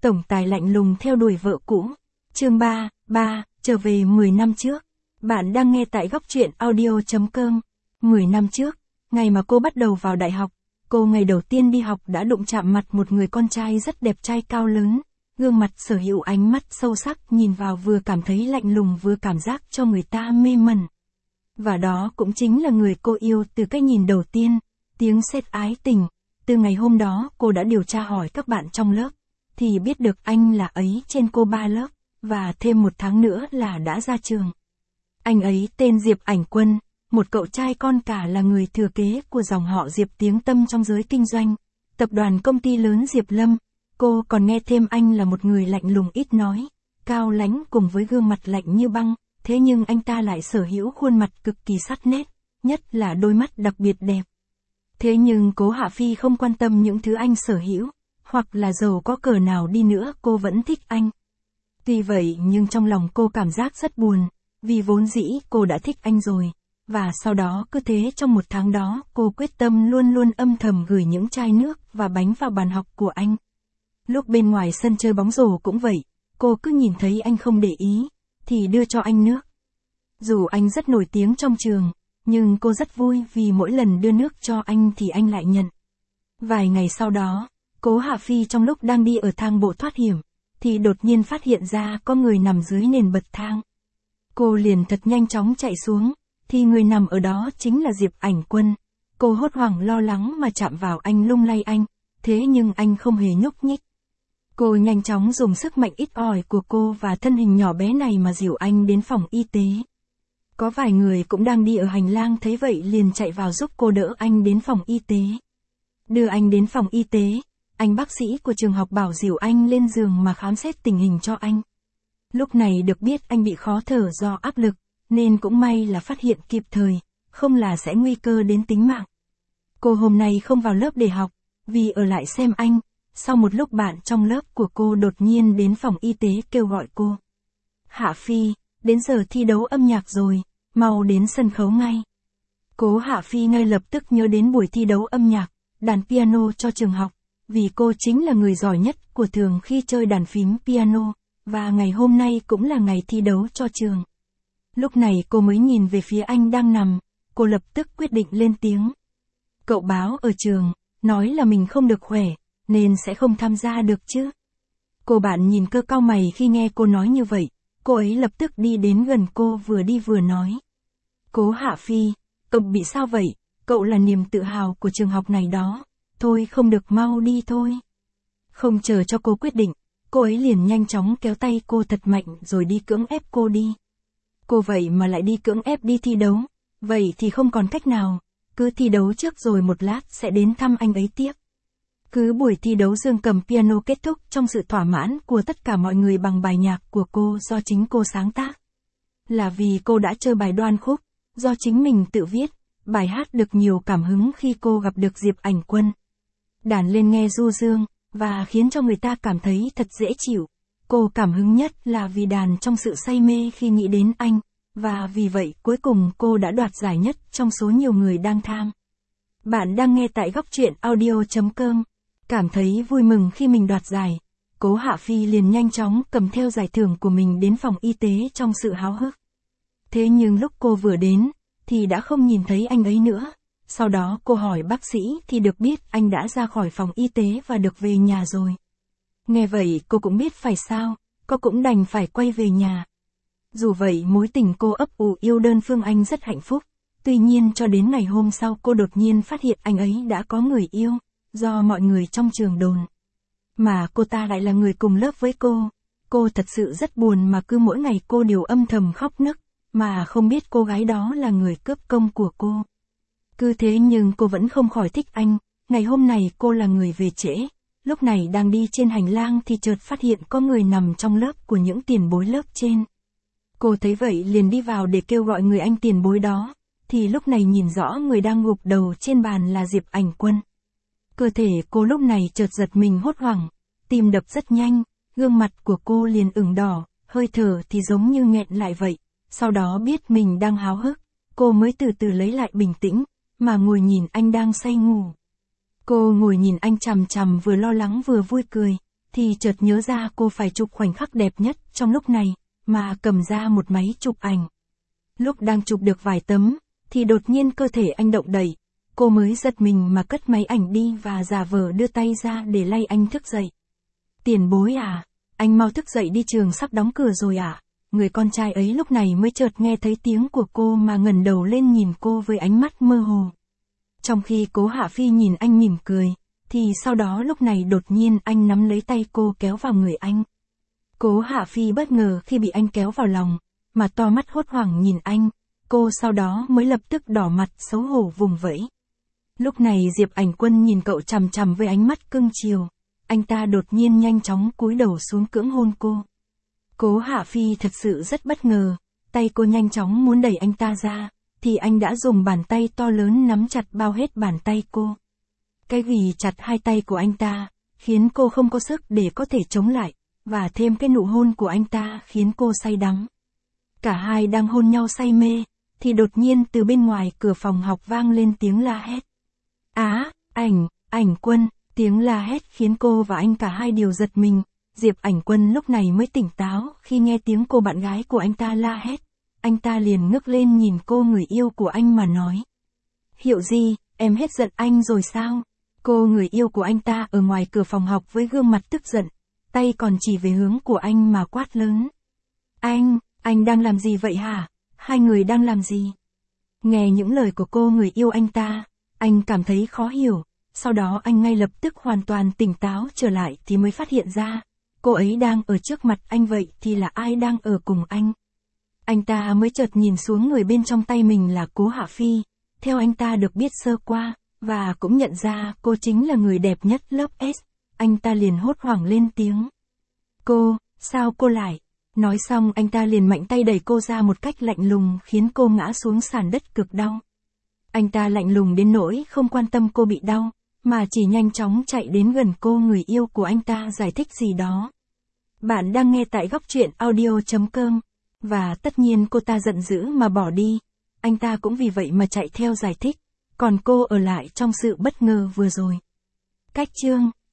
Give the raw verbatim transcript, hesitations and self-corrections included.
Tổng tài lạnh lùng theo đuổi vợ cũ. Chương ba, ba, trở về mười năm trước. Bạn đang nghe tại góc truyện audio chấm com. mười năm trước, ngày mà cô bắt đầu vào đại học, cô ngày đầu tiên đi học đã đụng chạm mặt một người con trai rất đẹp trai cao lớn, gương mặt sở hữu ánh mắt sâu sắc nhìn vào vừa cảm thấy lạnh lùng vừa cảm giác cho người ta mê mẩn. Và đó cũng chính là người cô yêu từ cái nhìn đầu tiên, tiếng sét ái tình. Từ ngày hôm đó cô đã điều tra hỏi các bạn trong lớp, thì biết được anh là ấy trên cô ba lớp, và thêm một tháng nữa là đã ra trường. Anh ấy tên Diệp Ảnh Quân, một cậu trai con cả là người thừa kế của dòng họ Diệp tiếng tăm trong giới kinh doanh, tập đoàn công ty lớn Diệp Lâm. Cô còn nghe thêm anh là một người lạnh lùng ít nói, cao lãnh cùng với gương mặt lạnh như băng, thế nhưng anh ta lại sở hữu khuôn mặt cực kỳ sắc nét, nhất là đôi mắt đặc biệt đẹp. Thế nhưng Cố Hạ Phi không quan tâm những thứ anh sở hữu, hoặc là giàu có cỡ nào đi nữa cô vẫn thích anh. Tuy vậy nhưng trong lòng cô cảm giác rất buồn, vì vốn dĩ cô đã thích anh rồi, và sau đó cứ thế trong một tháng đó cô quyết tâm luôn luôn âm thầm gửi những chai nước và bánh vào bàn học của anh. Lúc bên ngoài sân chơi bóng rổ cũng vậy, cô cứ nhìn thấy anh không để ý, thì đưa cho anh nước. Dù anh rất nổi tiếng trong trường, nhưng cô rất vui vì mỗi lần đưa nước cho anh thì anh lại nhận. Vài ngày sau đó, Cố Hạ Phi trong lúc đang đi ở thang bộ thoát hiểm, thì đột nhiên phát hiện ra có người nằm dưới nền bậc thang. Cô liền thật nhanh chóng chạy xuống, thì người nằm ở đó chính là Diệp Ảnh Quân. Cô hốt hoảng lo lắng mà chạm vào anh lung lay anh, thế nhưng anh không hề nhúc nhích. Cô nhanh chóng dùng sức mạnh ít ỏi của cô và thân hình nhỏ bé này mà dìu anh đến phòng y tế. Có vài người cũng đang đi ở hành lang thấy vậy liền chạy vào giúp cô đỡ anh đến phòng y tế. Đưa anh đến phòng y tế, anh bác sĩ của trường học bảo dìu anh lên giường mà khám xét tình hình cho anh. Lúc này được biết anh bị khó thở do áp lực, nên cũng may là phát hiện kịp thời, không là sẽ nguy cơ đến tính mạng. Cô hôm nay không vào lớp để học, vì ở lại xem anh. Sau một lúc bạn trong lớp của cô đột nhiên đến phòng y tế kêu gọi cô. Hạ Phi, đến giờ thi đấu âm nhạc rồi, mau đến sân khấu ngay. Cố Hạ Phi ngay lập tức nhớ đến buổi thi đấu âm nhạc, đàn piano cho trường học, vì cô chính là người giỏi nhất của trường khi chơi đàn phím piano, và ngày hôm nay cũng là ngày thi đấu cho trường. Lúc này cô mới nhìn về phía anh đang nằm, cô lập tức quyết định lên tiếng. Cậu báo ở trường, nói là mình không được khỏe, nên sẽ không tham gia được chứ. Cô bạn nhìn cơ cau mày khi nghe cô nói như vậy, cô ấy lập tức đi đến gần cô vừa đi vừa nói. Cố Hạ Phi, cậu bị sao vậy, cậu là niềm tự hào của trường học này đó, thôi không được mau đi thôi. Không chờ cho cô quyết định, cô ấy liền nhanh chóng kéo tay cô thật mạnh rồi đi cưỡng ép cô đi. Cô vậy mà lại đi cưỡng ép đi thi đấu, vậy thì không còn cách nào, cứ thi đấu trước rồi một lát sẽ đến thăm anh ấy tiếp. Cứ buổi thi đấu dương cầm piano kết thúc trong sự thỏa mãn của tất cả mọi người bằng bài nhạc của cô do chính cô sáng tác. Là vì cô đã chơi bài đoan khúc, do chính mình tự viết, bài hát được nhiều cảm hứng khi cô gặp được Diệp Ảnh Quân. Đàn lên nghe du dương, và khiến cho người ta cảm thấy thật dễ chịu. Cô cảm hứng nhất là vì đàn trong sự say mê khi nghĩ đến anh, và vì vậy cuối cùng cô đã đoạt giải nhất trong số nhiều người đang tham. Bạn đang nghe tại góc truyện audio chấm com. Cảm thấy vui mừng khi mình đoạt giải, Cố Hạ Phi liền nhanh chóng cầm theo giải thưởng của mình đến phòng y tế trong sự háo hức. Thế nhưng lúc cô vừa đến, thì đã không nhìn thấy anh ấy nữa. Sau đó cô hỏi bác sĩ thì được biết anh đã ra khỏi phòng y tế và được về nhà rồi. Nghe vậy cô cũng biết phải sao, cô cũng đành phải quay về nhà. Dù vậy mối tình cô ấp ủ yêu đơn phương anh rất hạnh phúc. Tuy nhiên cho đến ngày hôm sau cô đột nhiên phát hiện anh ấy đã có người yêu, do mọi người trong trường đồn. Mà cô ta lại là người cùng lớp với cô. Cô thật sự rất buồn mà cứ mỗi ngày cô đều âm thầm khóc nức, mà không biết cô gái đó là người cướp công của cô. Cứ thế nhưng cô vẫn không khỏi thích anh. Ngày hôm này cô là người về trễ. Lúc này đang đi trên hành lang thì chợt phát hiện có người nằm trong lớp của những tiền bối lớp trên. Cô thấy vậy liền đi vào để kêu gọi người anh tiền bối đó. Thì lúc này nhìn rõ người đang gục đầu trên bàn là Diệp Ảnh Quân. Cơ thể cô lúc này chợt giật mình hốt hoảng, tim đập rất nhanh, gương mặt của cô liền ửng đỏ, hơi thở thì giống như nghẹn lại vậy. Sau đó biết mình đang háo hức, cô mới từ từ lấy lại bình tĩnh, mà ngồi nhìn anh đang say ngủ. Cô ngồi nhìn anh chằm chằm vừa lo lắng vừa vui cười, thì chợt nhớ ra cô phải chụp khoảnh khắc đẹp nhất trong lúc này, mà cầm ra một máy chụp ảnh. Lúc đang chụp được vài tấm, thì đột nhiên cơ thể anh động đậy, cô mới giật mình mà cất máy ảnh đi và giả vờ đưa tay ra để lay anh thức dậy. Tiền bối à, anh mau thức dậy đi, trường sắp đóng cửa rồi à? Người con trai ấy lúc này mới chợt nghe thấy tiếng của cô mà ngẩng đầu lên nhìn cô với ánh mắt mơ hồ. Trong khi Cố Hạ Phi nhìn anh mỉm cười, thì sau đó lúc này đột nhiên anh nắm lấy tay cô kéo vào người anh. Cố Hạ Phi bất ngờ khi bị anh kéo vào lòng, mà to mắt hốt hoảng nhìn anh, cô sau đó mới lập tức đỏ mặt xấu hổ vùng vẫy. Lúc này Diệp Ảnh Quân nhìn cậu chằm chằm với ánh mắt cưng chiều, anh ta đột nhiên nhanh chóng cúi đầu xuống cưỡng hôn cô. Cố Hạ Phi thật sự rất bất ngờ, tay cô nhanh chóng muốn đẩy anh ta ra, thì anh đã dùng bàn tay to lớn nắm chặt bao hết bàn tay cô. Cái vì chặt hai tay của anh ta, khiến cô không có sức để có thể chống lại, và thêm cái nụ hôn của anh ta khiến cô say đắm. Cả hai đang hôn nhau say mê, thì đột nhiên từ bên ngoài cửa phòng học vang lên tiếng la hét. Á, Ảnh, Ảnh Quân, tiếng la hét khiến cô và anh cả hai đều giật mình. Diệp Ảnh Quân lúc này mới tỉnh táo khi nghe tiếng cô bạn gái của anh ta la hét. Anh ta liền ngước lên nhìn cô người yêu của anh mà nói. Hiệu gì, em hết giận anh rồi sao? Cô người yêu của anh ta ở ngoài cửa phòng học với gương mặt tức giận, tay còn chỉ về hướng của anh mà quát lớn. Anh, anh đang làm gì vậy hả? Hai người đang làm gì? Nghe những lời của cô người yêu anh ta, anh cảm thấy khó hiểu, sau đó anh ngay lập tức hoàn toàn tỉnh táo trở lại thì mới phát hiện ra, cô ấy đang ở trước mặt anh, vậy thì là ai đang ở cùng anh? Anh ta mới chợt nhìn xuống người bên trong tay mình là Cố Hạ Phi, theo anh ta được biết sơ qua, và cũng nhận ra cô chính là người đẹp nhất lớp S, anh ta liền hốt hoảng lên tiếng. Cô, sao cô lại? Nói xong anh ta liền mạnh tay đẩy cô ra một cách lạnh lùng khiến cô ngã xuống sàn đất cực đau. Anh ta lạnh lùng đến nỗi không quan tâm cô bị đau, mà chỉ nhanh chóng chạy đến gần cô người yêu của anh ta giải thích gì đó. Bạn đang nghe tại góc truyện audio chấm com, và tất nhiên cô ta giận dữ mà bỏ đi, anh ta cũng vì vậy mà chạy theo giải thích, còn cô ở lại trong sự bất ngờ vừa rồi. Cách chương